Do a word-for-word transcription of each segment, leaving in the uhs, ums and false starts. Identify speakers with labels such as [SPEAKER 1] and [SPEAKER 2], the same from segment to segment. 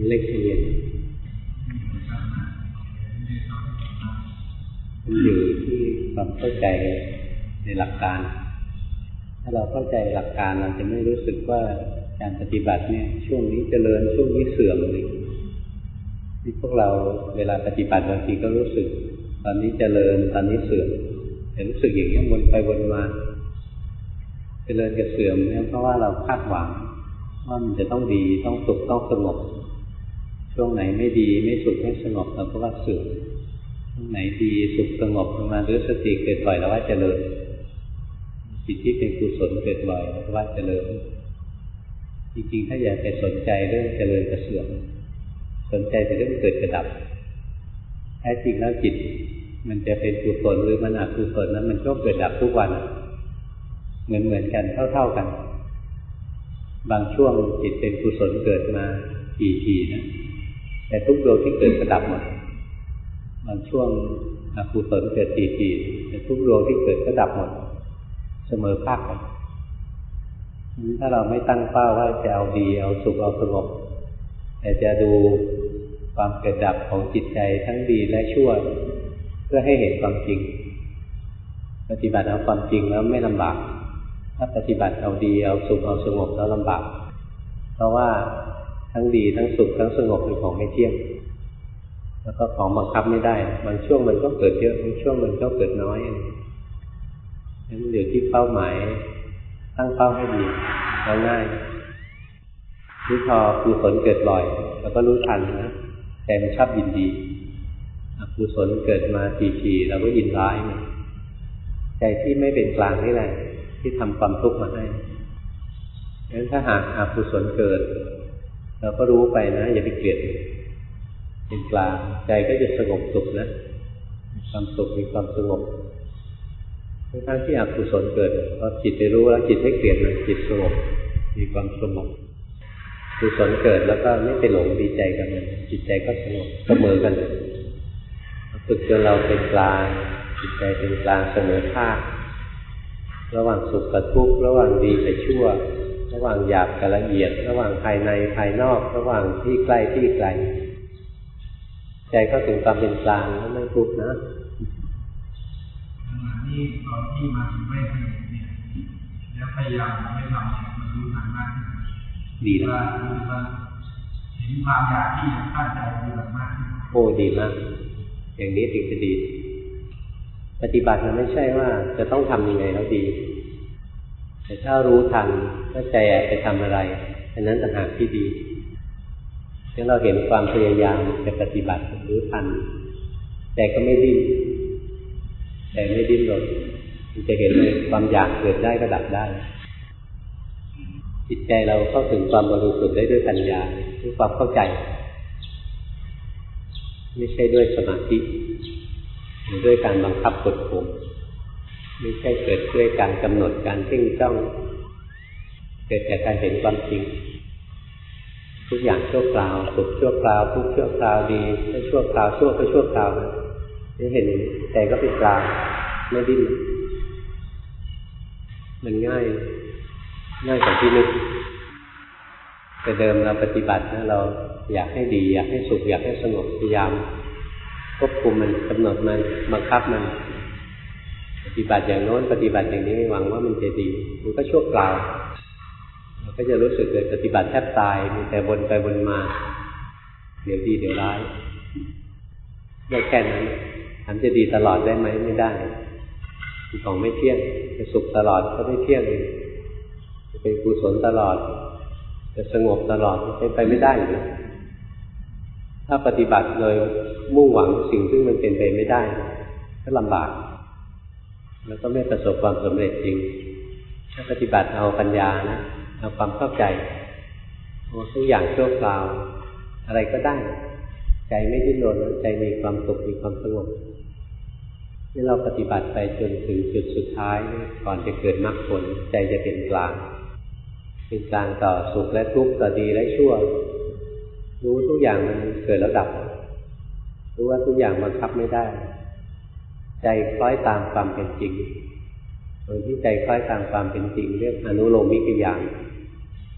[SPEAKER 1] เล็กเรียนมันอยู่ที่ความเข้าใจในหลักการถ้าเราเข้าใจหลักการเราจะไม่รู้สึกว่าการปฏิบัติเนี่ยช่วงนี้เจริญช่วงนี้เสื่อมเลยที่พวกเราเวลาปฏิบัติบางทีก็รู้สึกตอนนี้เจริญตอนนี้เสื่อมแต่รู้สึกอย่างนี้วนไปวนมาเจริญกับเสื่อมเนี่ยเพราะว่าเราคาดหวังว่ามันจะต้องดีต้องสุขต้องสงบช่วงไหนไม่ดีไม่สุขไม่สงบเราก็ว่าเสื่อมช่วงไหนดีสุขสงบมาหรือสติเกิดบ่อยเราว่าเจริญจิตที่เป็นกุศลเกิดบ่อยเราก็ว่าเจริญจริงๆถ้าอยากไปสนใจเรื่องเจริญกับเสื่อมสนใจแต่เรื่องเกิดกับดับแท้จริงแล้วจิตมันจะเป็นกุศลหรือมันอกุศลนั้นมันก็เกิดดับทุกวันเหมือนเหมือนกันเท่าๆกันบางช่วงจิตเป็นกุศลเกิดมาทีๆนะแต่ทุกดวงที่เกิดก็ดับหมดบางช่วงอกุศลเกิดทีๆแต่ทุกดวงที่เกิดก็ดับหมดเสมอภาคกันถ้าเราไม่ตั้งเป้าว่าจะเอาดีเอาสุขเอาสงบแต่จะดูความเกิดดับของจิตใจทั้งดีและชั่วเพื่อให้เห็นความจริงปฏิบัติเอาความจริงแล้วไม่ลำบากถ้าปฏิบัติเอาดีเอาสุขเอาสงบแล้วลำบากเพราะว่าทั้งดีทั้งสุขทั้งสงบเป็นของไม่เที่ยงแล้วก็ของบังคับไม่ได้บางช่วงมันก็เกิดเยอะบางช่วงมันก็เกิดน้อยนั้นอยู่ที่เป้าหมายตั้งเป้าให้ดีแล้วง่ายที่พอกุศลเกิดบ่อยเราก็รู้ทันนะใจมันชอบยินดีอกุศลเกิดมาทีๆเราก็ยินร้ายนะใจที่ไม่เป็นกลางนี่แหละที่ทำความทุกข์มาให้ดังนั้นถ้าหากอกุศลเกิดเราก็รู้ไปนะอย่าไปเกลียดเป็นกลางใจก็จะสงบสุขนะมีความสุขมีความสงบทั้งที่อกุศลเกิดพอจิตไปรู้แล้วจิตไม่เกลียดเลยจิตสงบมีความสงบกุศลเกิดแล้วก็ไม่ไปหลงดีใจกับมันจิตใจก็สงบเสมอกันฝึกจนเราเป็นกลางจิตใจเป็นกลางเสมอภาคระหว่างสุขกับทุกข์ระหว่างดีกับชั่วระหว่างหยาบกับละเอียดระหว่างภายในภายนอกระหว่างที่ใกล้ที่ไกลใจก็ถึงความเป็นกลางแล้วไม่ทุกข์นะ
[SPEAKER 2] ที่ตอนที่มาถึงไม่สงบเนี่ยแล้วพยายามไม่ทำเนี่ยมันรู้ทันมากขึ้น
[SPEAKER 1] ดีแล้ว
[SPEAKER 2] เห็นความอยากที่จะตั้งใจปฏิบัติมากขึ้น
[SPEAKER 1] โอ้ดีมากอย่างนี้ถึงจะดีปฏิบัติมันไม่ใช่ว่าจะต้องทำยังไงแล้วดีแต่ถ้ารู้ทันว่าใจไปทำอะไรอันนั้นต่างหากที่ดีถ้าเราเห็นความพยายามจะปฏิบัติรู้ทันใจก็ไม่ดิ้นใจไม่ดิ้นรนมันจะเห็นเลยความอยากเกิดได้ก็ดับได้จิตใจเราเข้าถึงความบริสุทธิ์ได้ด้วยปัญญาด้วยความเข้าใจไม่ใช่ด้วยสมาธิหรือด้วยการบังคับกดข่มไม่ใช่เกิดด้วยการกำหนดการเพ่งจ้องเกิดจากการเห็นความจริงทุกอย่างชั่วคราวสุขชั่วคราวทุกข์ชั่วคราวดีไม่ชั่วคราวชั่วก็ชั่วคราวนะนี่เห็นใจก็เป็นกลางไม่ดิ้นมันง่ายง่ายกว่าที่นึกแต่เดิมเราปฏิบัตินะเราอยากให้ดีอยากให้สุขอยากให้สงบพยายามควบคุมมันกำหนดมันบังคับมันปฏิบัติอย่างโน้นปฏิบัติอย่างนี้หวังว่ามันจะดีมันก็ชั่วคราวเราก็จะรู้สึกเลยปฏิบัติแทบตายมีแต่วนไปวนมาเดี๋ยวดีเดี๋ยวร้ายได้แค่นั้นถามจะดีตลอดได้ไหมไม่ได้ของไม่เที่ยงจะสุขตลอดก็ไม่เที่ยงจะเป็นกุศลตลอดจะสงบตลอดเป็นไปไม่ได้อยู่แล้วถ้าปฏิบัติโดยมุ่งหวังสิ่งซึ่งมันเป็นไปไม่ได้ก็ลำบากแล้วก็ไม่ประสบความสำเร็จจริงถ้าปฏิบัติเอาปัญญานะเอาความเข้าใจทุกอย่างชั่วคราวอะไรก็ได้ใจไม่ดิ้นรนใจมีความสุขมีความสงบที่เราปฏิบัติไปจนถึงจุดสุดท้ายก่อนจะเกิดมรรคผลใจจะเป็นกลางเป็นกลางต่อสุขและทุกข์ต่อดีและชั่วรู้ทุกอย่างมันเกิดแล้วดับรู้ว่าทุกอย่างบังคับไม่ได้ใจคล้อยตามความเป็นจริงโดยที่ใจคล้อยตามความเป็นจริงเรียกอนุโลมิกญาณค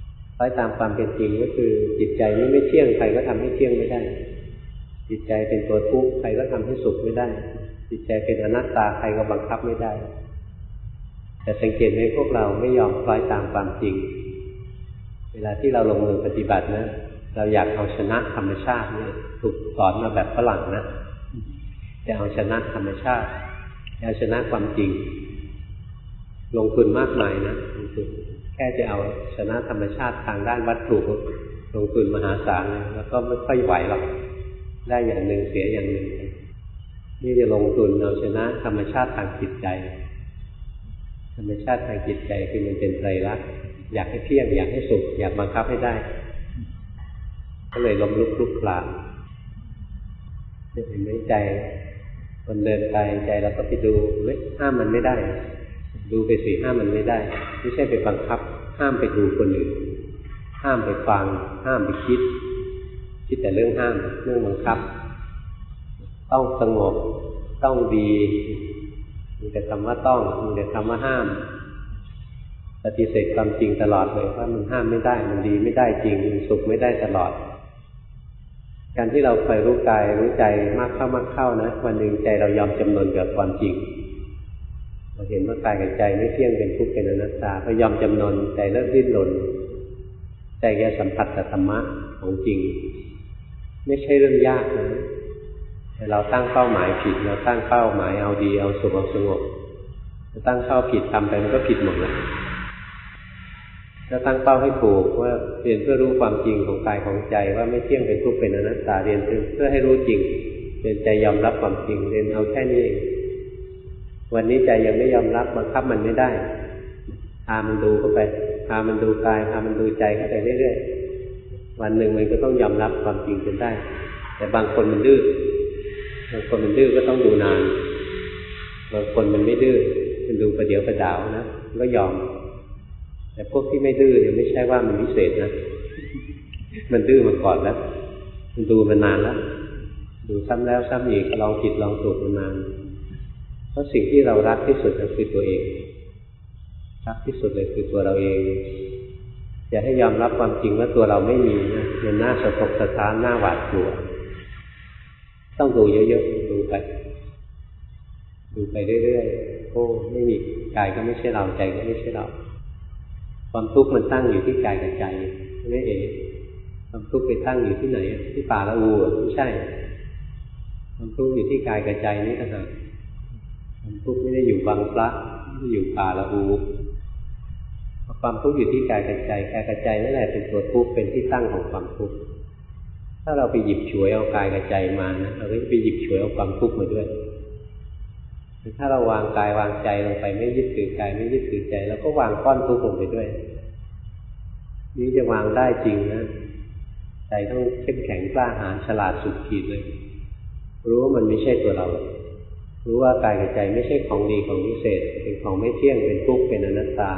[SPEAKER 1] อยตามความเป็นจริงก็คือจิตใจนี้ไม่เที่ยงใครก็ทำให้เที่ยงไม่ได้จิตใจเป็นตัวทุกข์ใครก็ทำให้สุขไม่ได้จิตใจเป็นอนัตตาใครก็บังคับไม่ได้แต่สังเกตไหมพวกเราไม่ยอมคล้อยตามความจริงเวลาที่เราลงมือปฏิบัตินะเราอยากเอาชนะธรรมชาติเนี่ยถูกสอนมาแบบฝรั่งนะจะเอาชนะธรรมชาติจะเอาชนะความจริงลงทุนมากมายนะลงทุนแค่จะเอาชนะธรรมชาติทางด้านวัตถุลงทุนมหาศาลเลยแล้วก็ไม่ค่อยไหวหรอกได้อย่างหนึ่งเสียอย่างหนึ่งนี่จะลงทุนเอาชนะธรรมชาติทางจิตใจธรรมชาติทางจิตใจคือมันเป็นไตรลักษณ์อยากให้เที่ยงอยากให้สุขอยากบังคับให้ได้ก็เลยล้มลุกคลุกคลานจะเห็นไหมใจมันเดินไปใจเราก็ไปดูเฮ้ยห้ามมันไม่ได้ดูไปสิห้ามมันไม่ได้ไม่ใช่ไปบังคับห้ามไปดูคนอื่นห้ามไปฟังห้ามไปคิดคิดแต่เรื่องห้ามเรื่องบังคับต้องสงบต้องดีมีแต่คำว่าต้องมีแต่คำว่าห้ามปฏิเสธความจริงตลอดเลยว่ามันห้ามไม่ได้มันดีไม่ได้จริงมันสุขไม่ได้ตลอดการที่เราคอยรู้กายรู้ใจมากเข้ามากเข้านะวันหนึ่งใจเรายอมจำนนกับความจริงเราเห็นว่ากายกับใจไม่เที่ยงเป็นทุกข์เป็นอนัตตาพอยอมจำนนใจเริ่มดิ้นรนใจแกสัมผัสกับธรรมะของจริงไม่ใช่เรื่องยากนะแต่เราตั้งเป้าหมายผิดเราตั้งเป้าหมายเอาดีเอาสุขเอาสงบเราตั้งเป้าผิดทำไปมันก็ผิดหมดเลยถ้าตั้งเป้าให้ถูกว่าเรียนเพื่อรู้ความจริงของกายของใจว่าไม่เที่ยงเป็นทุกข์เป็นอนัตตาเรียนเพื่อให้รู้จริงเรียนใจยอมรับความจริงเรียนเอาแค่นี้เองวันนี้ใจยังไม่ยอมรับบังคับมันไม่ได้พามันดูเข้าไปพามันดูกายพามันดูใจเข้าไปเรื่อยๆวันหนึ่งมันก็ต้องยอมรับความจริงจนได้แต่บางคนมันดื้อบางคนมันดื้อก็ต้องดูนานบางคนมันไม่ดื้อมันดูประเดี๋ยวประดาวนะก็ยอมแต่พวกที่ไม่ดื้อเนี่ยไม่ใช่ว่ามันพิเศษนะมันดื้อมาก่อนแล้วมันดูมานานแล้วดูซ้ำแล้วซ้ำอีกลองผิดลองถูกมานานเพราะสิ่งที่เรารักที่สุดก็คือตัวเองรักที่สุดเลยคือตัวเราเองอย่าให้ยอมรับความจริงว่าตัวเราไม่มีนะมันน่าสะทกสะท้านน่าหวาดกลัวต้องดูเยอะๆดูไปดูไปเรื่อยๆโอ้ไม่มีกายก็ไม่ใช่เราใจก็ไม่ใช่เราความทุกข์มันตั้งอยู่ที่กายกับใจไม่เอ๋ความทุกข์ไปตั้งอยู่ที่ไหนที่ป่าละอูไม่ใช่ความทุกข์อยู่ที่กายกับใจนี่ต่างหากความทุกข์ไม่ได้อยู่บางพระไม่ได้อยู่ป่าละอูความทุกข์อยู่ที่กายกับใจกายกับใจนั่นแหละเป็นตัวทุกข์เป็นที่ตั้งของความทุกข์ถ้าเราไปหยิบฉวยเอากายกับใจมานะเราก็จะไปหยิบฉวยเอาความทุกข์มาด้วยถ้าเราวางกายวางใจลงไปไม่ยึดถือกายไม่ยึดถือใจแล้วก็วางก้อนทุกข์ลงไปด้วยนี่จะวางได้จริงนะใจต้องเข้มแข็งกล้าหาญฉลาดสุดขีดเลยรู้ว่ามันไม่ใช่ตัวเรารู้ว่ากายกับใจไม่ใช่ของดีของวิเศษเป็นของไม่เที่ยงเป็นทุกข์เป็นอนัตตา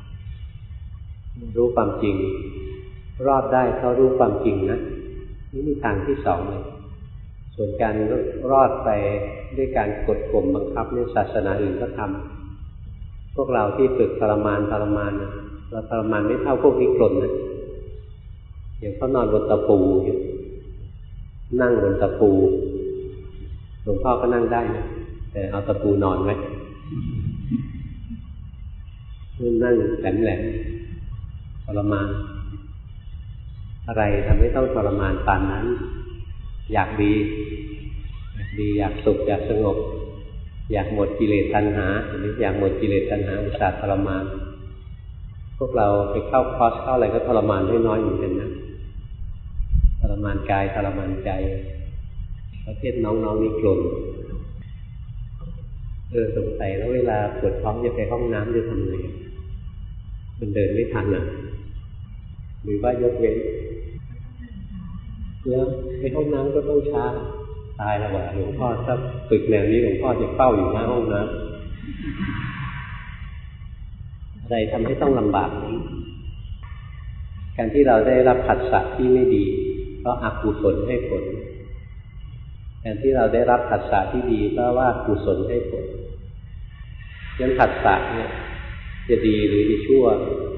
[SPEAKER 1] รู้ความจริงรอดได้เพราะรู้ความจริงนะนี่มีทางที่สองเลยส่วนการรอดไปด้วยการกดข่มบังคับเนี่ยศาสนาอื่นก็ทำพวกเราที่ฝึกทรมานทรมานนะเราทรมานไม่เท่าพวกนิกรนนะอย่างเขานอนบนตะปูอยู่นั่งบนตะปูหลวงพ่อก็นั่งได้นะแต่เอาตะปูนอนไว้นั่งแหลมๆทรมานอะไรทำให้ต้องทรมานปานนั้นอยากดีอยากดีอยากสุขอยากสงบอยากหมดกิเลสตัณหาหรืออยากหมดกิเลสตัณหาอุตส่าห์ทรมานพวกเราไปเข้าคอร์สเข้าอะไรก็ทรมานไม่น้อยเหมือนกันนะทรมานกายทรมานใจประเภทน้องๆนี่กลุ่มเออสงสัยแล้วเวลาปวดท้องจะไปห้องน้ำจะทำไงมันเดินไม่ทันอ่ะหรือว่ายกเว้นแล้วในห้องน้ำก็ต้องช้าตายแล้วว่ะหลวงพ่อถ้าฝึกแนวนี้หลวงพ่อจะเฝ้าอยู่หน้าห้องน้ำอะไรทำให้ต้องลำบากนี้การที่เราได้รับผัสสะที่ไม่ดีเพราะอกุศลให้ผลการที่เราได้รับผัสสะที่ดีเพราะว่ากุศลให้ผลยันผัสสะเนี่ยจะดีหรือจะชั่ว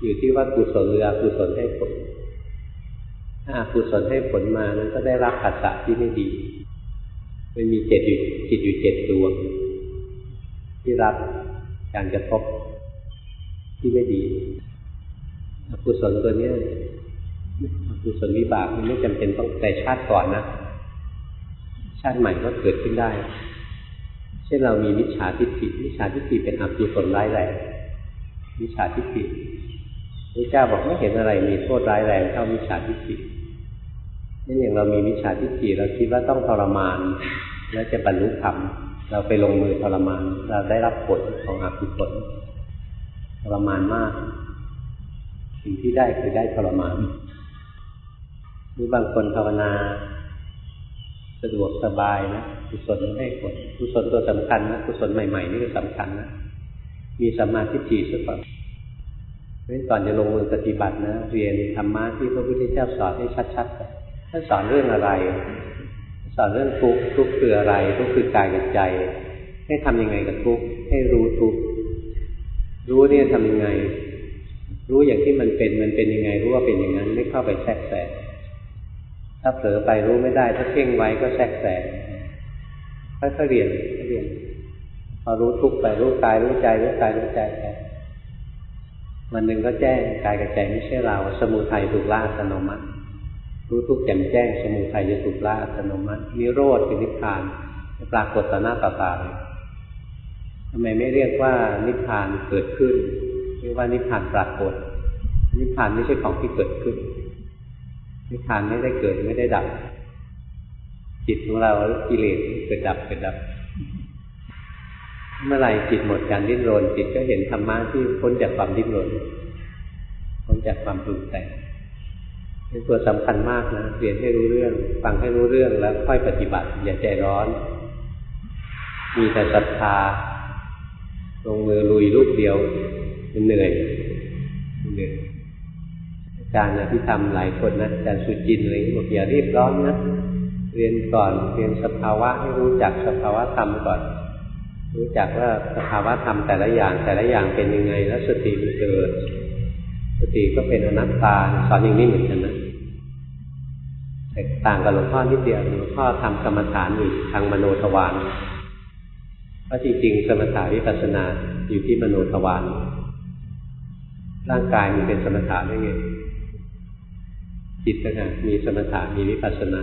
[SPEAKER 1] อยู่ที่ว่ากุศลหรืออกุศลให้ผลถ้าอกุศลให้ผลมานั้นก็ได้รับภาษาที่ไม่ดีมันมีเจ็ดอยู่จิตอยู่เจ็ดดวงที่รับการกระทบที่ไม่ดีอกุศลตัวนี้อกุศลวิบากมันไม่จำเป็นต้องแต่ชาติก่อนนะชาติใหม่ก็เกิดขึ้นได้เช่นเรามีมิจฉาทิฏฐิมิจฉาทิฏฐิเป็นอกุศลร้ายแรงมิจฉาทิฏฐิพระเจ้าบอกไม่เห็นอะไรมีโทษร้ายแรงเท่ามิจฉาทิฏฐินี่อย่างเรามีมิจฉาทิฏฐิเราคิดว่าต้องทรมานแล้วจะบรรลุธรรมเราไปลงมือทรมานเราได้รับผลของอกุศลทรมานมากสิ่งที่ได้คือได้ทรมานหรือบางคนภาวนาสะดวกสบายนะกุศลให้ผลกุศลตัวสำคัญนะกุศลใหม่ๆนี่ก็สำคัญนะมีสัมมาทิฏฐิซะก่อนเพราะฉะนั้นก่อนจะลงมือปฏิบัตินะเรียนธรรมะที่พระพุทธเจ้าสอนให้ชัดๆท่านสอนเรื่องอะไรสอนเรื่องทุกข์ทุกข์คืออะไรทุกข์คือกายกับใจให้ทำยังไงกับทุกข์ให้รู้ทุกข์รู้เนี่ยทำยังไงรู้อย่างที่มันเป็นมันเป็นยังไงรู้ว่าเป็นอย่างนั้นไม่เข้าไปแทรกแซงถ้าเผลอไปรู้ไม่ได้ถ้าเพ่งไว้ก็แทรกแซงค่อยๆเรียนค่อยๆเรียนพอรู้ทุกข์ไปรู้กายรู้ใจรู้กายรู้ใจไปวันหนึ่งก็แจ้งกายกับใจไม่ใช่เราสมุทัยถูกละอัตโนมัติรู้ทุกข์แจ่มแจ้งสมุทัยจะถูกละอัตโนมัตินิโรธคือนิพพานปรากฏต่อหน้าต่อตาเลยทำไมไม่เรียกว่านิพพานเกิดขึ้นเรียกว่านิพพานปรากฏนิพพานไม่ใช่ของที่เกิดขึ้นนิพพานไม่ได้เกิดไม่ได้ดับจิตของเรากิเลสเกิดดับเกิดดับเมื่อไหร่จิตหมดการดิ้นรนจิตก็เห็นธรรมะที่พ้นจากความดิ้นรนพ้นจากความปรุงแต่งเป็นตัวสำคัญมากนะเรียนให้รู้เรื่องฟังให้รู้เรื่องแล้วค่อยปฏิบัติอย่าใจร้อนมีแต่ศรัทธาลงมือลุยลูกเดียวมันเหนื่อยเหนื่อยอาจารย์นะที่ทำหลายคนนะอาจารย์สุจินต์เลยบอกอย่ารีบร้อนนะเรียนก่อนเรียนสภาวะให้รู้จักสภาวะธรรมก่อนรู้จักว่าสภาวะธรรมแต่ละอย่างแต่ละอย่างเป็นยังไงแล้วสติมันเกิดสติก็เป็นอนัตตาสอนอย่างนี้เหมือนกันนะแต่ต่างกับหลวงพ่อนิดเดียวหลวงพ่อทำกรรมฐานอยู่ทางมโนทวารเพราะจริงๆสมถะวิปัสสนาอยู่ที่มโนทวารร่างกายมันเป็นสมถะได้ไงจิตนะมีสมถะมีวิปัสสนา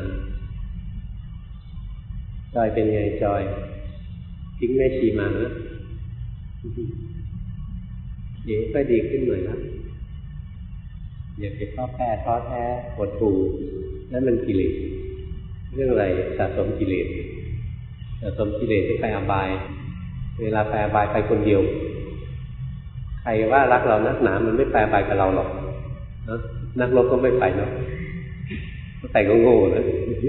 [SPEAKER 1] จอยเป็นไงจอยทิ้งแม่ชีมาแล้วเดี๋ยวก็ดีขึ้นหน่อยนะอย่าไปท้อแท้ท้อแท้ปวดหูนั่นมันกิเลสเรื่องอะไรสะสมกิเลสสะสมกิเลสที่ไปอบายเวลาไปอบายไปคนเดียวใครว่ารักเรานักหนามันไม่ไปอบายกับเราหรอกนะนักรบก็ไม่ไปเนาะไปก็โง่นะ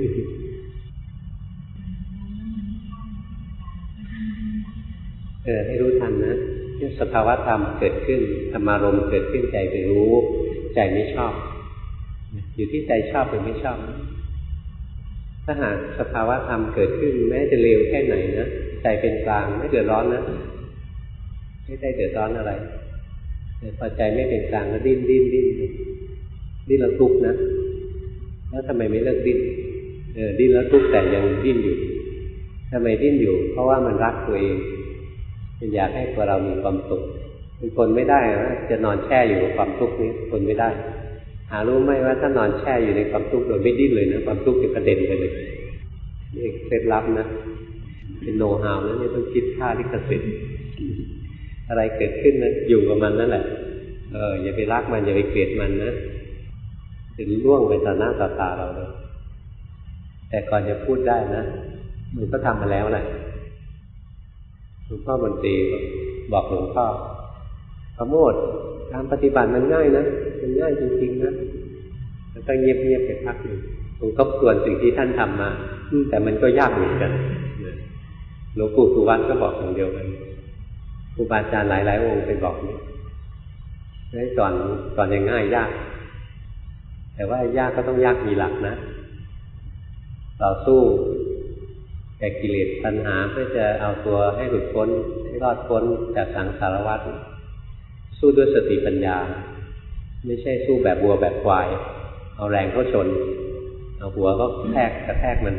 [SPEAKER 1] เออให้รู้ทันนะที่สภาวะธรรมเกิดขึ้นธรรมารมณ์เกิดขึ้นใจไปรู้ใจไม่ชอบอยู่ที่ใจชอบหรือไม่ชอบถ้าหากสภาวะธรรมเกิดขึ้นแม้จะเร็วแค่ไหนนะใจเป็นกลางไม่เดือดร้อนนะไม่ได้เดือดร้อนอะไรแต่พอใจไม่เป็นกลางก็ดิ้นดิ้นดิ้นดิ้นแล้วทุกข์นะแล้วทำไมไม่เลิกดิ้นเออดิ้นแล้วทุกข์แต่ยังดิ้นอยู่ทำไมดิ้นอยู่เพราะว่ามันรักตัวเองมันอยากให้ตัวเรามีความสุขเป็นคนไม่ได้นะจะนอนแช่อยู่กับความทุกข์นี้คนไม่ได้หารู้ไหมว่าถ้านอนแช่อยู่ในความทุกข์โดยไม่ดิ้นเลยนะความทุกข์จะกระเด็นไปเลยนี่เคล็ดลับนะเป็นโนฮาวนะนี่ต้องคิดค่าลิขสิทธิ์อะไรเกิดขึ้นนะอยู่กับมันนั่นแหละเอออย่าไปรักมันอย่าไปเกลียดมันนะจะล่วงไปต่อหน้าต่อตาเราเลยแต่ก่อนจะพูดได้นะมันก็ทำมาแล้วแหละหลวงพ่อบนตรีบอกหลวงพ่อพระโมทการปฏิบัติมันง่ายนะมันง่ายจริงๆนะแล้วก็เงียบๆไปพักหนึ่งผมทบทวนสิ่งที่ท่านทำมาแต่มันก็ยากเหมือนกันหลวงปู่สุวรรณก็บอกอย่างเดียวกันครูบาอาจารย์หลายๆองค์ไปบอกนี่ให้สอนสอนอย่างง่ายยากแต่ว่ายากก็ต้องยากมีหลักนะต่อสู้แก่กิเลสตัณหาเพื่อจะเอาตัวให้หลุดพ้นให้รอดพ้นจากสังสารวัฏสู้ด้วยสติปัญญาไม่ใช่สู้แบบวัวแบบควายเอาแรงเข้าชนเอาหัวก็แทกกระแทกมัน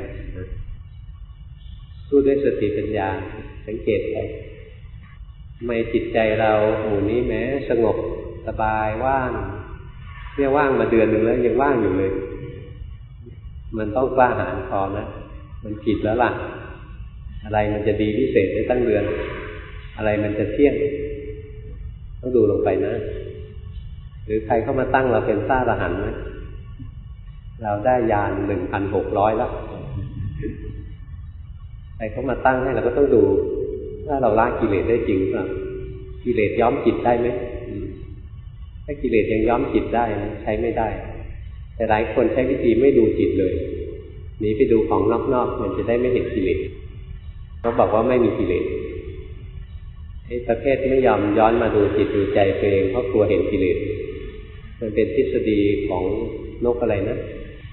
[SPEAKER 1] สู้ด้วยสติปัญญาสังเกตไปทำไมจิตใจเราหมู่นี้แม้สงบสบายว่างเนี่ยว่างมาเดือนหนึ่งแล้วยังว่างอยู่เลยมันต้องกล้าหาญพอนะมันผิดแล้วล่ะอะไรมันจะดีพิเศษได้ตั้งเดือนอะไรมันจะเที่ยงต้องดูลงไปนะหรือใครเข้ามาตั้งเราเป็นพระอรหันต์นะเราได้ญาณหนึ่งพันหกร้อยแล้วใครเข้ามาตั้งให้เราก็ต้องดูว่าเราละกิเลสได้จริงหรือเปล่ากิเลสย้อมจิตได้ไหมถ้ากิเลสยังย้อมจิตได้ใช้ไม่ได้แต่หลายคนใช้วิธีไม่ดูจิตเลยหนีไปดูของนอกๆมันจะได้ไม่เห็นกิเลสเขาบอกว่าไม่มีกิเลสไอ้ประเภทไม่ยอมย้อนมาดูจิตดูใจตัวเองเพราะกลัวเห็นกิเลสมันเป็นทฤษฎีของนกอะไรนะ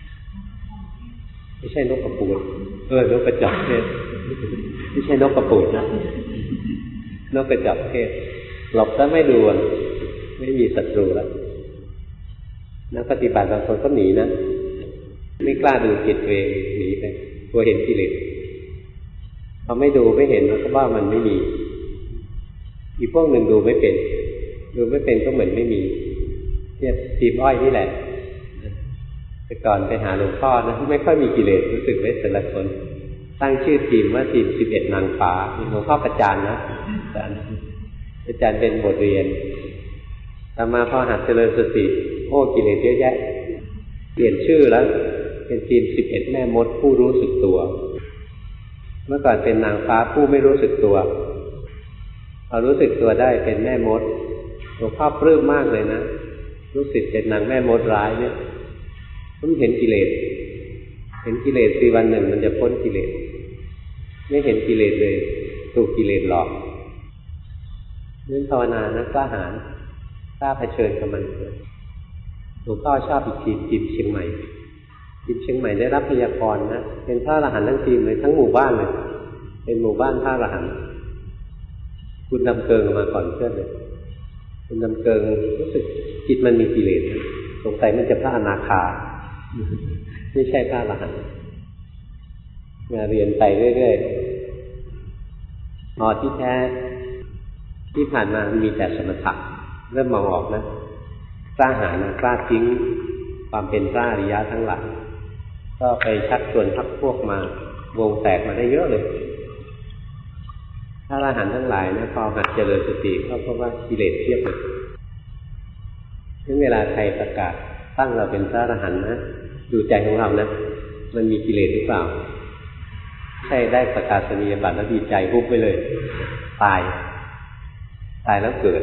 [SPEAKER 1] ไม่ใช่นกกระปูดเออนกกระจอกเทศไม่ใช่นกกระปูดนะนกกระจอกเทศหลบแล้วไม่ดูไม่มีศัตรูแล้วนักปฏิบัติบางคนก็หนีนะไม่กล้าดูจิตตัวเองหนีไปกลัวเห็นกิเลสพอไม่ดูไม่เห็นแล้วก็ว่ามันไม่มีอีกพวกหนึ่งดูไม่เป็นดูไม่เป็นก็เหมือนไม่มีเนี่ยทีมอ้อยนี่แหละแต่ก่อนไปหาหลวงพ่อนะไม่ค่อยมีกิเลสรู้สึกไหมแต่ละคนตั้งชื่อทีมว่าทีมสิบเอ็ดนางฟ้าหลวงพ่อประจานนะอาจารย์อาจารย์เป็นบทเรียนต่อมาพอหัดเจริญสติโอ้กิเลสเยอะแยะเปลี่ยนชื่อแล้วเป็นทีมสิบเอ็ดแม่มดผู้รู้สึกตัวเมื่อก่อนเป็นนางฟ้าผู้ไม่รู้สึกตัวพอรู้สึกตัวได้เป็นแม่มดหลวงพ่อปลื้มมากเลยนะรู้สึกเป็นนางแม่มดร้ายเนี่ยต้องเห็นกิเลสเห็นกิเลสสิวันหนึ่งมันจะพ้นกิเลสไม่เห็นกิเลสเลยถูกกิเลสหลอกนั่นภาวนานะกล้าหาญกล้าเผชิญกับมันหลวงพ่อชอบอีกทีมทีมเชียงใหม่ทีมเชียงใหม่ได้รับพยากรณ์นะเป็นพระอรหันต์ทั้งทีมเลยทั้งหมู่บ้านเลยเป็นหมู่บ้านพระอรหันต์คุณนำเกิงมาก่อนเพื่อนเลยคุณนำเกิงรู้สึกจิตมันมีกิเลสสงสัยมันจะพระอนาคาไม่ใช่พระอรหันต์มาเรียนไปเรื่อยๆพอที่แท้ที่ผ่านมามีแต่สมถะเริ่มมองออกนะกล้าหาญกล้าทิ้งความเป็นพระอริยะทั้งหลายก็ไปชักชวนพรรคพวกมาวงแตกมาได้เยอะเลยพระอรหันต์ทั้งหลายนะพอหัดเจริญสติก็เพราะว่ากิเลสเทียบเลยถึงเวลาใครประกาศตั้งเราเป็นพระอรหันต์นะดูใจของเรานะมันมีกิเลสหรือเปล่าใช่ได้ประกาศนียบัตรแล้วดีใจปุ๊บไปเลยตายตายแล้วเกิด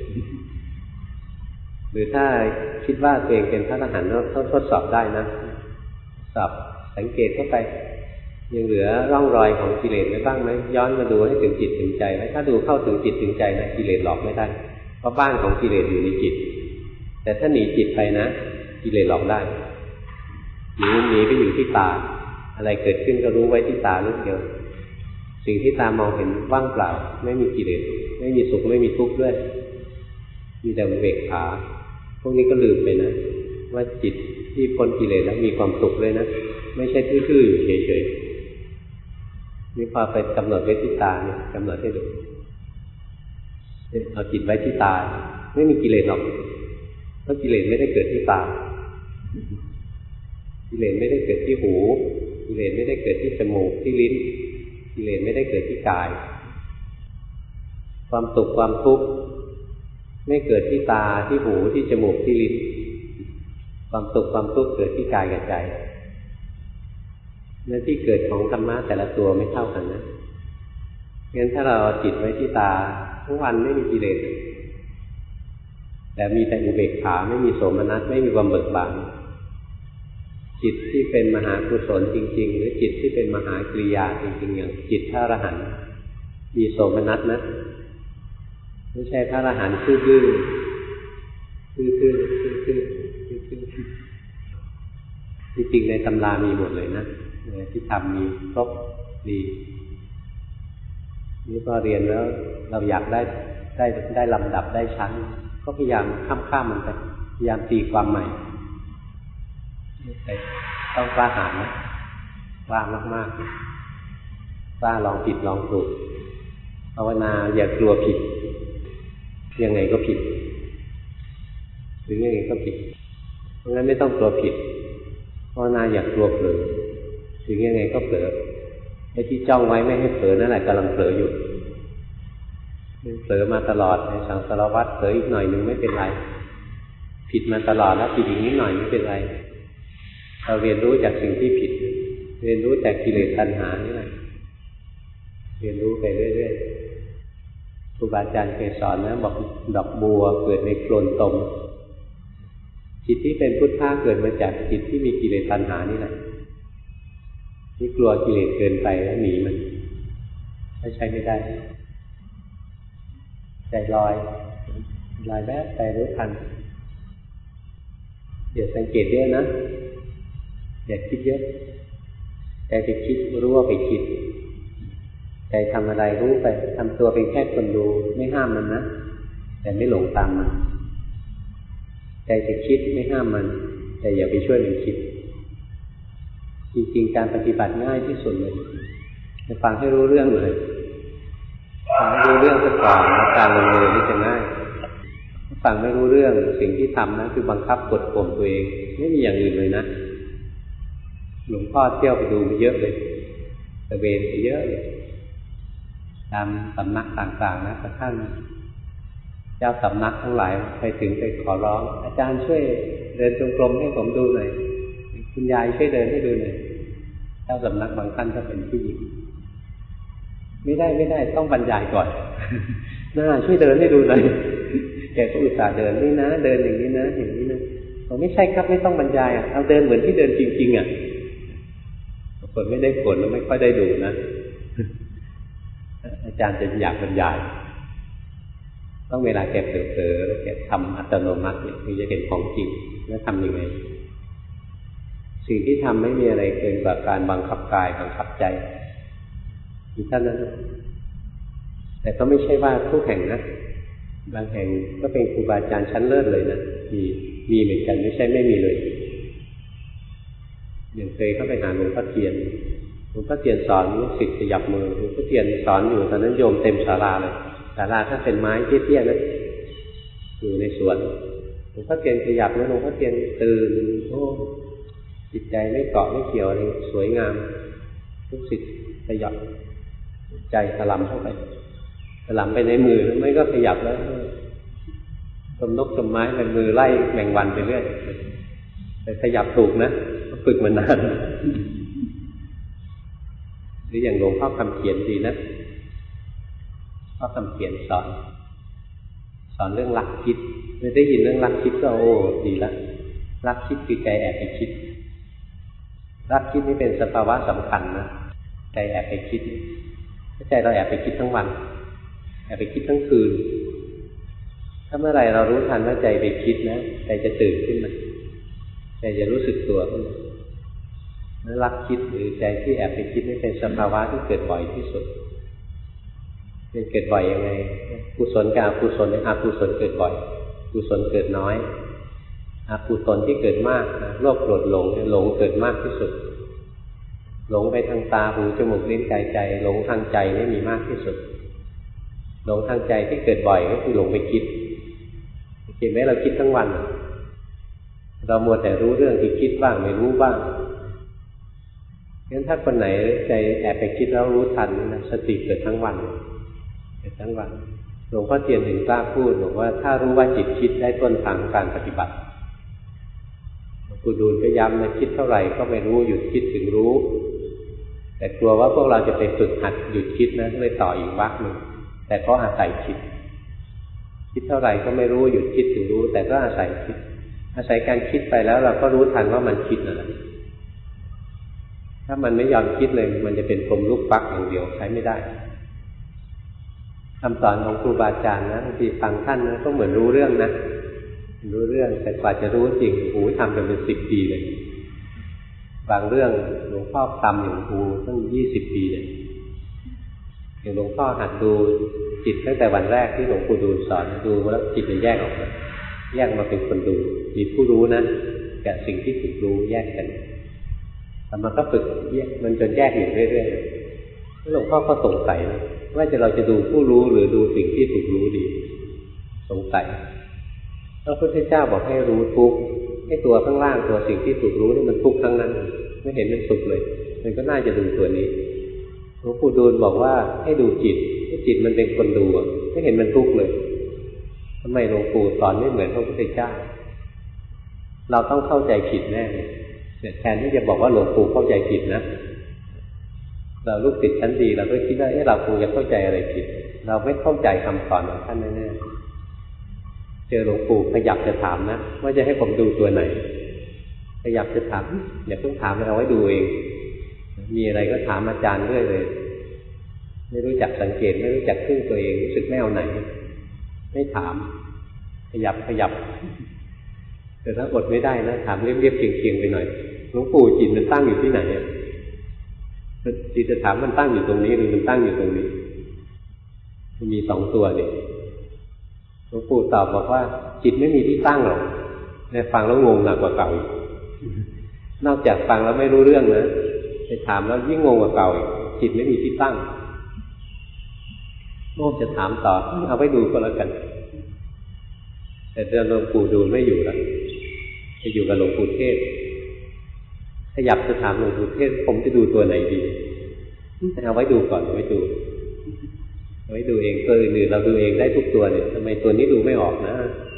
[SPEAKER 1] หรือถ้าคิดว่าตัวเองเป็นพระอรหันต์ต้องทดสอบได้นะสอบสังเกตเข้าไปยังเหลือร่องรอยของกิเลสไว้บ้างไหมย้อนมาดูให้ถึงจิตถึงใจไว้ถ้าดูเข้าถึงจิตถึงใจนะกิเลสหลอกไม่ได้เพราะบ้านของกิเลสอยู่ในจิตแต่ถ้าหนีจิตไปนะกิเลสหลอกได้หนีหนีไปอยู่ที่ตาอะไรเกิดขึ้นก็รู้ไว้ที่ตาลูกเดียวสิ่งที่ตามองเห็นว่างเปล่าไม่มีกิเลสไม่มีสุขไม่มีทุกข์ด้วยมีแต่อุเบกขาพวกนี้ก็ลืมไปนะว่าจิตที่พ้นกิเลสแล้วมีความสุขเลยนะไม่ใช่ทื่อๆเฉยๆนี่พอไปกำหนดไว้ที่ตาเนี่ยกำหนดให้ดูเอาจิตไว้ที่ตาไม่มีกิเลสหรอกเพราะกิเลสไม่ได้เกิดที่ตากิเลสไม่ได้เกิดที่หูกิเลสไม่ได้เกิดที่จมูกที่ลิ้นกิเลสไม่ได้เกิดที่กายความสุขความทุกข์ไม่เกิดที่ตาที่หูที่จมูกที่ลิ้นความสุขความทุกข์เกิดที่กายกับใจและที่เกิดของธรรมะแต่ละตัวไม่เท่ากันนะงั้นถ้าเราจิตไว้ที่ตาทั้งวันไม่มีกิเลสแต่มีแต่อุเบกขาไม่มีโสมนัสไม่มีความเบิกบานจิตที่เป็นมหากุศลจริงๆหรือจิตที่เป็นมหากริยาจริงๆอย่างจิตพระอรหันต์มีโสมนัสนะไม่ใช่พระอรหันต์ซื่อๆซื่อๆซื่อๆซื่อๆจริงๆในตำรามีหมดเลยนะที่ทำมีครบดีนี่พอเรียนแล้วเราอยากได้ได้ได้ลำดับได้ชั้นก็พยายามข้ามข้ามมันไปพยายามตีความใหม่ต้องกล้าหาญนะกล้ามากๆกล้าลองผิดลองถูกภาวนาอย่ากลัวผิดยังไงก็ผิดหรือยังไงก็ผิดเพราะงั้นไม่ต้องกลัวผิดภาวนาอย่ากลัวเผลอถึงยังไงก็เผลอไอ้ที่จ้องไว้ไม่ให้เผลอนั่นแหละกำลังเผลออยู่เผลอมาตลอดในสังสารวัฏเผลออีกหน่อยนึงไม่เป็นไรผิดมาตลอดแล้วผิดอีกนิดหน่อยไม่เป็นไรเราเรียนรู้จากสิ่งที่ผิดเรียนรู้จากกิเลสตัณหานี่แหละเรียนรู้ไปเรื่อยๆครูบาอาจารย์เคยสอนนะบอกดอกบัวเกิดในโคลนตมจิตที่เป็นพุทธะเกิดมาจากจิตที่มีกิเลสตัณหานี่แหละที่กลัวกิเลสเกินไปแล้วหนีมันไม่ใช่ไม่ได้ใจลอยลอยแบบใจรู้ทันเดี๋ยวสังเกตเยอะนะอย่าคิดเยอะใจไปคิดรู้ว่าไปคิดใจทำอะไรรู้ไปทำตัวเป็นแค่คนดูไม่ห้ามมันนะแต่ไม่หลงตามมันใจจะคิดไม่ห้ามมันแต่อย่าไปช่วยมันคิดจริงๆการปฏิบัติง่ายที่สุดเลยจะฟังให้รู้เรื่องเลยฟังให้รู้เรื่องซะก่อนแล้วการลงมือนี่จะง่ายถ้าฟังไม่รู้เรื่องสิ่งที่ทำนั้นคือบังคับกดข่มตัวเองไม่มีอย่างอื่นเลยนะหลวงพ่อเที่ยวไปดูมาเยอะเลยตะเวนไปเยอะเลยตามสำนักต่างๆนะกระทั่งเจ้าสำนักทั้งหลายไปถึงไปขอร้องอาจารย์ช่วยเดินจงกรมให้ผมดูหน่อยคุณยายช่วยเดินให้ดูหน่อยเจ้าสำนักบางท่านก็เป็นผู้หญิงไม่ได้ไม่ได้ต้องบรรยายก่อนน่าช่วยเดินให้ดูหน่อยแกก็อุตส่าห์เดินนี่นะเดินอย่างนี้นะอย่างนี้นะผมไม่ใช่ครับไม่ต้องบรรยายอ่ะเอาเดินเหมือนที่เดินจริงๆอ่ะคนไม่ได้ผลแล้วไม่ค่อยได้ดูนะอาจารย์จะอยากบรรยายต้องเวลาแกเผลอๆแล้วแกทำอัตโนมัติเนี่ยถึงจะเห็นของจริงแล้วทำยังไงสิ่งที่ทำไม่มีอะไรเกินกว่าการบังคับกายบังคับใจมีเท่านั้นแต่ก็ไม่ใช่ว่าทุกแห่งนะบางแห่งก็เป็นครูบาอาจารย์ชั้นเลิศเลยนะมีมีเหมือนกันไม่ใช่ไม่มีเลยอย่างเคยเข้าไปหาหลวงพ่อเทียนหลวงพ่อเทียนสอนลูกศิษย์ขยับมือหลวงพ่อเทียนสอนอยู่ตอนนั้นโยมเต็มศาลาเลยศาลาถ้าเป็นไม้เตี้ยๆนะอยู่ในสวนหลวงพ่อเทียนขยับแล้วหลวงพ่อเทียนตื่นโอ้จิตใจไม่เกาะไม่เกี่ยวอะไรสวยงามลูกศิษย์ขยับใจถลำเข้าไปถลำไปในมือไม่ก็ขยับแล้วต้นนกต้นไม้ในมือไล่แมงวันไปเรื่อยแต่ขยับถูกนะฝึกมานานหรืออย่างหลวงพ่อคำเขียนดีนะพ่อคำเขียนสอนสอนเรื่องลักคิดไม่ได้ยินเรื่องลักคิดก็โอ้ดีละลักคิดคือใจแอบไปคิดลักคิดนี่เป็นสภาวะสำคัญนะใจแอบไปคิดถ้าใจเราแอบไปคิดทั้งวันแอบไปคิดทั้งคืนถ้าเมื่อไรเรารู้ทันว่าใจไปคิดนะใจจะตื่นขึ้นมาใจจะรู้สึกตัวขึ้นมานั้นลักคิดหรือใจที่แอบไปคิดนี่เป็นสภาวะที่เกิดบ่อยที่สุดเป็นเกิดบ่อยยังไงกุศลกับอกุศลอกุศลเกิดบ่อยกุศลเกิดน้อยอกุศลที่เกิดมากนะโลภโกรธหลงหลงเกิดมากที่สุดหลงไปทางตาหูจมูกลิ้นกายใจหลงทางใจนี่มีมากที่สุดหลงทางใจที่เกิดบ่อยก็คือหลงไปคิดเห็นไหมเราคิดทั้งวันเรามัวแต่รู้เรื่องที่คิดบ้างไม่รู้บ้างงั้นถ้าคนไหนใจแอบไปคิดแล้วรู้ทันนะสติเกิดทั้งวันเกิดทั้งวันหลวงพ่อเทียนถึงกล้าพูดบอกว่าถ้ารู้ว่าจิตคิดได้ต้นทางการปฏิบัติหลวงปู่ดูลก็ย้ำนะคิดเท่าไหร่ก็ไม่รู้หยุดคิดถึงรู้แต่กลัวว่าพวกเราจะไปฝึกหัดหยุดคิดนะเลยต่ออีกวรรคหนึ่งแต่ก็อาศัยคิดคิดเท่าไหร่ก็ไม่รู้หยุดคิดถึงรู้แต่ก็อาศัยคิดอาศัยการคิดไปแล้วเราก็รู้ทันว่ามันคิดนะถ้ามันไม่ยอมคิดเลยมันจะเป็นพรหมลูกฟักอย่างเดียวใช้ไม่ได้คำสอนของครูบาอาจารย์นะบางทีฟังท่านนะก็เหมือนรู้เรื่องนะรู้เรื่องแต่กว่าจะรู้จริงโอ้ยทำกันเป็นสิบปีเลยบางเรื่องหลวงพ่อทำอย่างครูตั้งยี่สิบปีเลยอย่างหลวงพ่อหัดดูจิตตั้งแต่วันแรกที่หลวงปู่ดูลสอนดูแล้วจิตจะแยกออกมาแยกมาเป็นคนดูมีผู้รู้นะกับสิ่งที่ถูกรู้แยกกันแต่มันก็ฝึกแยกมันจนแยกอยู่เรื่อยๆหลวงพ่อก็สงสัยนะว่าจะเราจะดูผู้รู้หรือดูสิ่งที่ถูกรู้ดีสงสัยพระพุทธเจ้าบอกให้รู้ทุกข์ให้ตัวข้างล่างตัวสิ่งที่ถูกรู้นี่มันทุกข์ทั้งนั้นไม่เห็นมันสุขเลยมันก็น่าจะดูตัวนี้หลวงปู่ดูลบอกว่าให้ดูจิตให้จิตมันเป็นคนดูไม่เห็นมันทุกข์เลยทำไมหลวงปู่สอนไม่เหมือนพระพุทธเจ้าเราต้องเข้าใจผิดแน่แทนที่จะบอกว่าหลวงปู่เข้าใจผิดนะเราลูกศิษย์ชั้นดีเราก็คิดว่าเอ๊ะเราคงจะเข้าใจอะไรผิดเราไม่เข้าใจคำสอนของท่านแน่ๆเจอหลวงปู่ขยับจะถามนะว่าจะให้ผมดูตัวไหนขยับจะถามอย่าเพิ่งถามเราไว้ดูเองมีอะไรก็ถามอาจารย์เรื่อยเลยไม่รู้จักสังเกตไม่รู้จักพึ่งตัวเองรู้สึกไม่เอาไหนไม่ถามขยับขยับแต่ถ้าอดไม่ได้นะถามเรียบๆเคียงๆไปหน่อยหลวงปู่จิตมันตั้งอยู่ที่ไหนจิตจะถามมันตั้งอยู่ตรงนี้หรือมันตั้งอยู่ตรงนี้มันมีสองตัวนี่หลวงปู่ตอบบอกว่าจิตไม่มีที่ตั้งหรอกเนี่ยฟังแล้วงงหนักกว่าเก่าอีกนอกจากฟังแล้วไม่รู้เรื่องนะไปถามแล้วยิ่งงงกว่าเก่าอีกจิตไม่มีที่ตั้งโน้มจะถามต่อเอาไว้ดูก็แล้วกันแต่เดินหลวงปู่ดูไม่อยู่แล้วจะอยู่กับหลวงปู่เทศขยับจะถามหลวงปู่เทศผมจะดูตัวไหนดีเอาไว้ดูก่อนเอาไว้ดูเอาไว้ดูเองตัวอื่นเราดูเองได้ทุกตัวเนี่ยทำไมตัวนี้ดูไม่ออกนะ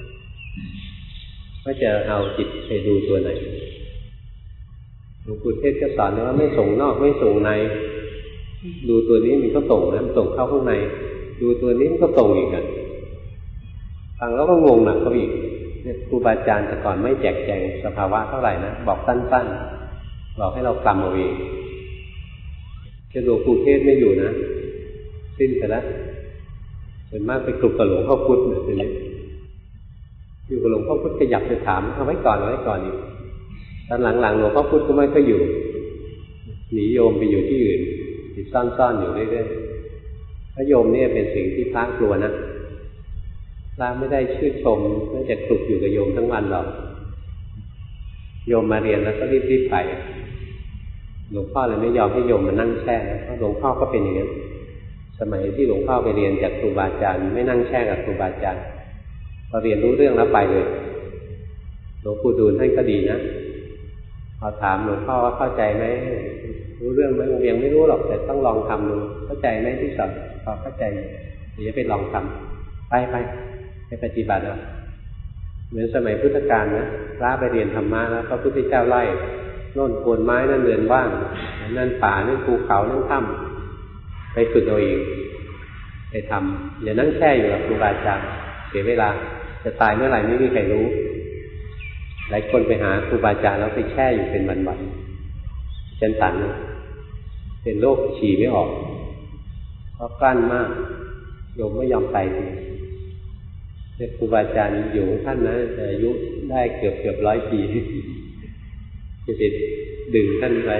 [SPEAKER 1] ว่าจะเอาจิตไปดูตัวไหนหลวงปู่เทศก็สอนว่าไม่ส่งนอกไม่ส่งในดูตัวนี้มันก็ส่งนะมันส่งเข้าข้างในดูตัวนี้มันก็ส่งอีกอ่ะฟังแล้วก็งงหนักเข้าอีกเนี่ยครูบาอาจารย์แต่ก่อนไม่แจกแจงสภาวะเท่าไหร่นะบอกสั้นๆบอกให้เรากำเอาเองจะหลวงปู่เทศไม่อยู่นะสิ้นไปแล้วส่วนมากไปกลุ่มกับหลวงพ่อพุธเนี่ยทีนี้อยู่กับหลวงพ่อพุธขยับจะถามเอาไว้ก่อนเอาไว้ก่อนอีกตอนหลังๆหลวงพ่อพุธก็ไม่ค่อยอยู่หนีโยมไปอยู่ที่อื่นติดซ่อนๆอยู่เรื่อยๆพระโยมเนี่ยเป็นสิ่งที่พระกลัวนะพระไม่ได้ชื่นชมไม่จะกลุกอยู่กับโยมทั้งวันหรอกโยมมาเรียนแล้วก็รีบๆไปหลวงพ่อเลยไม่ยอมให้โยมมานั่งแช่เพราะหลวงพ่อก็เป็นอย่างนั้นสมัยที่หลวงพ่อไปเรียนจากครูบาอาจารย์ไม่นั่งแช่กับครูบาอาจารย์พอเรียนรู้เรื่องแล้วไปเลยหลวงปู่ดูลท่านก็ดีนะพอถามหลวงพ่อว่าเข้าใจไหมรู้เรื่องไหมยังไม่รู้หรอกแต่ต้องลองทำดูเข้าใจไหมที่สอนพอเข้าใจเดี๋ยวจะไปลองทำไปไปไปปฏิบัติเอาเหมือนสมัยพุทธกาลนะพระไปเรียนธรรมะแล้วพระพุทธเจ้าไล่โน่นโคนไม้นั่นเรือนว่างนั่นป่านั่นภูเขานั่นถ้ำไปฝึกเอาเองไปทำอย่านั่งแช่อยู่กับครูบาอาจารย์เสียเวลาจะตายเมื่อไหร่ไม่มีใครรู้หลายคนไปหาครูบาอาจารย์แล้วไปแช่อยู่เป็นวันๆจนตันเป็นโรคฉี่ไม่ออกเพราะกลั้นมากโยมไม่ยอมไปทีเนี่ยครูบาอาจารย์อยู่ท่านนะอายุได้เกือบเกือบร้อยปีจะติดดึงท่านไป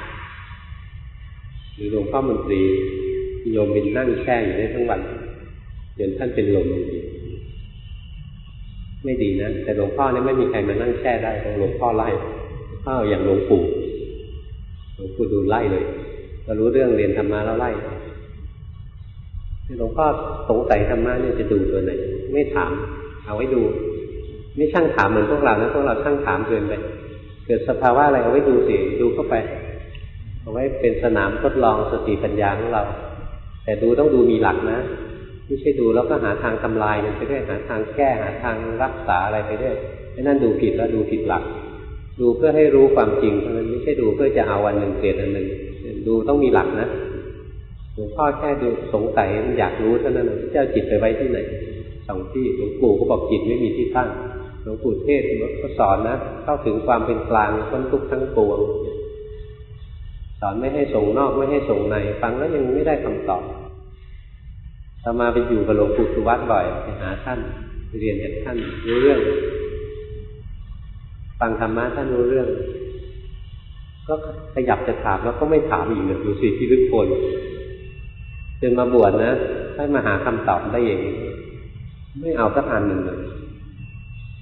[SPEAKER 1] หรือหลวงพ่อมนตรีโยมเป็นนั่งแช่อยู่ได้ทั้งวันจนท่านเป็นลมจริงไม่ดีนะแต่หลวงพ่อนี่ไม่มีใครมานั่งแช่ได้หลวงพ่อไล่พ่ออย่างหลวงปู่หลวงปู่ดูไล่เลยเรารู้เรื่องเรียนธรรมะแล้วไล่หลวงพ่อสงสัยธรรมะเนี่ยจะดูตัวไหนไม่ถามเอาไว้ดูไม่ช่างถามเหมือนพวกเรานะพวกเราช่างถามเกินไปเกิดสภาวะอะไรเอาไว้ดูสิดูเข้าไปเอาไว้เป็นสนามทดลองสติปัญญาของเราแต่ดูต้องดูมีหลักนะไม่ใช่ดูแล้วก็หาทางทำลายมันไปเรื่อยหาทางแก้หาทางรักษาอะไรไปเรื่อยไอ้นั่นดูผิดแล้วดูผิดหลักดูเพื่อให้รู้ความจริงเท่านั้นไม่ใช่ดูเพื่อจะเอาวันหนึ่งเปลี่ยนอันหนึ่งดูต้องมีหลักนะหลวงพ่อแค่ดูสงสัยมันอยากรู้เท่านั้นเจ้าจิตไปไว้ที่ไหนสองที่หลวงปู่ก็บอกจิตไม่มีที่ตั้งหลวงปู่เทศก็สอนนะเข้าถึงความเป็นกลางพ้นทุกข์ทั้งปวงสอนไม่ให้ส่งนอกไม่ให้ส่งในฟังแล้วยังไม่ได้คำตอบต่อมาไปอยู่กับหลวงปู่สุวัตบ่อยไปหาท่านไปเรียนจากท่านรู้เรื่องฟังธรรมะท่านรู้เรื่องก็ขยับจะถามแล้วก็ไม่ถามอีกเลยดูสิที่ลึกโคนจนมาบวชนะให้มาหาคำตอบได้เองไม่เอาสักอันหนึ่งเลย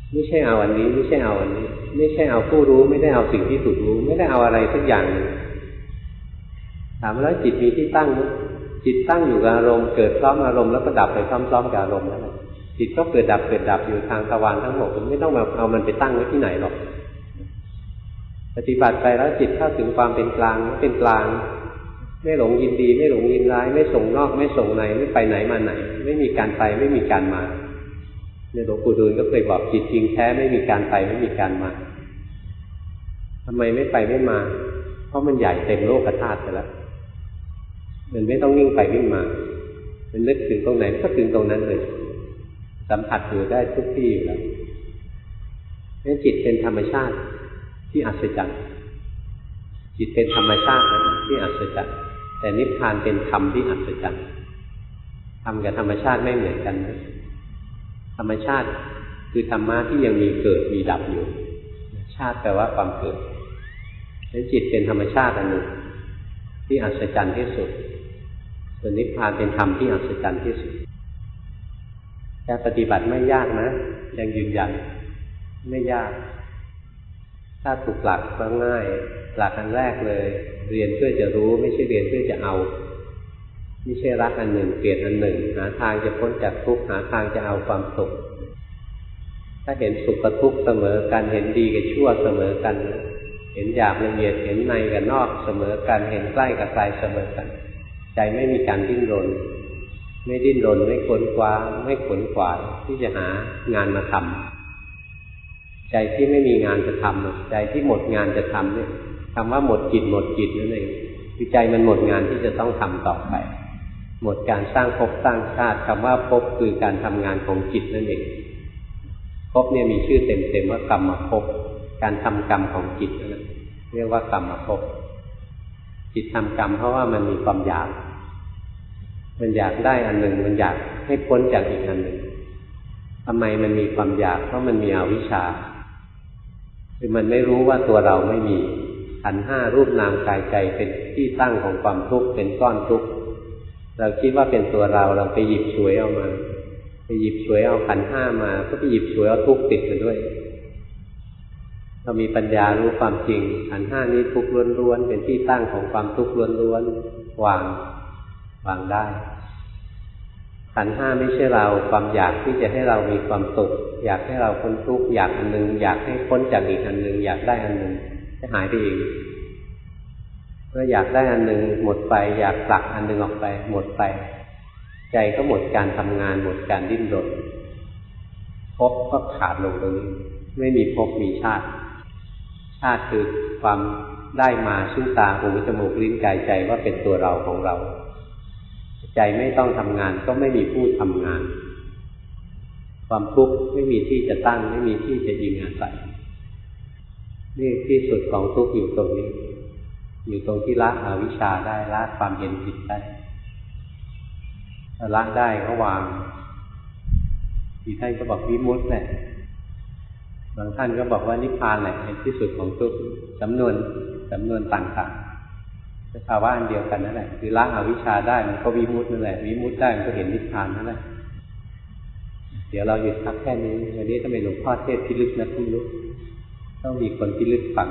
[SPEAKER 3] ไม่ใช่เอาอันนี้ไม่ใช่เอาอันนี้ไม่ใช่เอาผู้รู้ไม่ได้เอาสิ่งที่ถูกรู้ไม่ได้เอาอะไรทุกอย่างถามแล้วจิตมีที่ตั้งไหมจิตตั้งอยู่กับอารมณ์เกิดพร้อมอารมณ์แล้วก็ดับไปพร้อมๆกับอารมณ์นั่นแหละจิตก็เกิดดับเกิดดับอยู่ทางทวารทั้งหมดไม่ต้องมาเอามันไปตั้งไว้ที่ไหนหรอกปฏิบัติไปแล้วจิตเข้าถึงความเป็นกลางเป็นกลางไม่หลงยินดีไม่หลงยินร้ายไม่ส่งนอกไม่ส่งในไม่ไปไหนมาไหนไม่มีการไปไม่มีการมาในหลวงปู่ดูลก็เคยบอกจิตจริงแท้ไม่มีการไปไม่มีการมาทำไมไม่ไปไม่มาเพราะมันใหญ่เต็มโลกธาตุไปแล้วมันไม่ต้องวิ่งไปวิ่งมามันนึกถึงตรงไหนก็ถึงตรงนั้นเลยสัมผัสอยู่ได้ทุกที่อยู่แล้วนี่จิตเป็นธรรมชาติที่อัศจรรย์จิตเป็นธรรมชาติที่อัศจรรย์แต่นิพพานเป็นธรรมที่อัศจรรย์ธรรมกับธรรมชาติไม่เหมือนกันนะธรรมชาติคือธรรมะที่ยังมีเกิดมีดับอยู่ชาติแปลว่าความเกิดและจิตเป็นธรรมชาติอันหนึ่งที่อัศจรรย์ที่สุดส่วนนิพพานเป็นธรรมที่อัศจรรย์ที่สุดการปฏิบัติไม่ยากนะยังยืนยันไม่ยากถ้าถูกหลักก็ง่ายหลักอันแรกเลยเรียนเพื่อจะรู้ไม่ใช่เรียนเพื่อจะเอาไม่ใช่รักอันหนึ่งเกลียดอันหนึ่งหาทางจะพ้นจากทุกข์หาทางจะเอาความสุขถ้าเห็นสุขกับทุกข์เสมอกันเห็นดีกับชั่วเสมอกันเห็นหยาบละเอียดเห็นในกับนอกเสมอกันเห็นใกล้กับไกลเสมอกันใจไม่มีการดิ้นรนไม่ดิ้นรนไม่ขวนขวายไม่ขวนขวายที่จะหางานมาทำใจที่ไม่มีงานจะทำใจที่หมดงานจะทำเนี่ยคำว่าหมดจิตหมดจิตนั่นเองคือใจมันหมดงานที่จะต้องทำต่อไปหมดการสร้างภพสร้างชาติคำว่าภพคือการทำงานของจิตนั่นเองภพเนี่ยมีชื่อเต็มๆว่ากรรมภพการทำกรรมของจิตนั่นเรียกว่ากรรมภพจิตทำกรรมเพราะว่ามันมีความอยากมันอยากได้อันหนึ่งมันอยากให้พ้นจากอีกอันหนึ่งทำไมมันมีความอยากเพราะมันมีอวิชชาคือมันไม่รู้ว่าตัวเราไม่มีขันธ์ห้ารูปนามกายใจเป็นที่ตั้งของความทุกข์เป็นก้อนทุกข์เราคิดว่าเป็นตัวเราเราไปหยิบฉวยเอามาไปหยิบฉวยเอาขันธ์ห้ามาก็ไปหยิบฉวยเอาทุกข์ติดมาด้วยเรามีปัญญารู้ความจริงขันธ์ห้านี้ทุกข์ล้วนๆเป็นที่ตั้งของความทุกข์ล้วนๆวางวางได้ขันธ์ห้าไม่ใช่เราความอยากที่จะให้เรามีความสุขอยากให้เราพ้นทุกข์อยากอันหนึ่งอยากให้พ้นจากอีกอันหนึ่งอยากได้อันหนึ่งจะหายไปเองเมื่ออยากได้อันหนึ่งหมดไปอยากผลักอันหนึ่งออกไปหมดไปใจก็หมดการทำงานหมดการดิ้นรนภพก็ขาดลงตรงนี้ไม่มีภพมีชาติชาติคือความได้มาซึ่งตาหูจมูกลิ้นกายใจว่าเป็นตัวเราของเราใจไม่ต้องทำงานก็ไม่มีผู้ทำงานความทุกข์ไม่มีที่จะตั้งไม่มีที่จะยิงอาศัยนี่ที่สุดของทุกข์อยู่ตรงนี้อยู่ตรงที่ละอวิชชาได้ละความเห็นผิดได้ถ้าละได้ก็วางที่ท่านก็บอกวิมุตติแหละบางท่านก็บอกว่านิพพานแหละเป็นที่สุดของทุกข์จำนวนจำนวนต่างๆสภาวะอันเดียวกันนั่นแหละคือละอวิชชาได้มันก็วิมุตตินั่นแหละวิมุตติได้มันก็เห็นนิพพานนั่นแหละเดี๋ยวเราหยุดพักแค่นี้วันนี้ถ้าเป็นหลวงพ่อเทศน์พิลึกนะพิลึกต้องมีคนพิลึกฟัง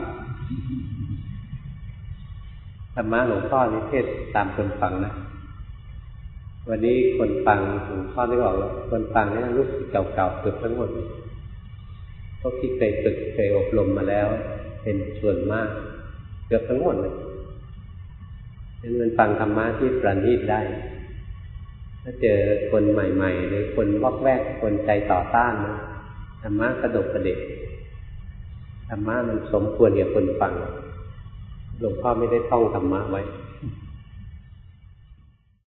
[SPEAKER 3] ธรรมะหลวงพ่อนี่เทศน์ตามคนฟังนะวันนี้คนฟังหลวงพ่อได้บอกแล้วคนฟังนี่รู้สึกเก่าๆเกือบทั้งหมดพวกที่เคยฝึกเคยอบรมมาแล้วเป็นส่วนมากเกือบทั้งหมดเลยฉะนั้นมันฟังธรรมะที่ประณีตได้ถ้าเจอคนใหม่ๆหรือคนวอกแวกคนใจต่อต้านนะธรรมะกระดกกระเดกธรรมะมันสมควรกับคนฟังหลวงพ่อไม่ได้ท่องธรรมะไว้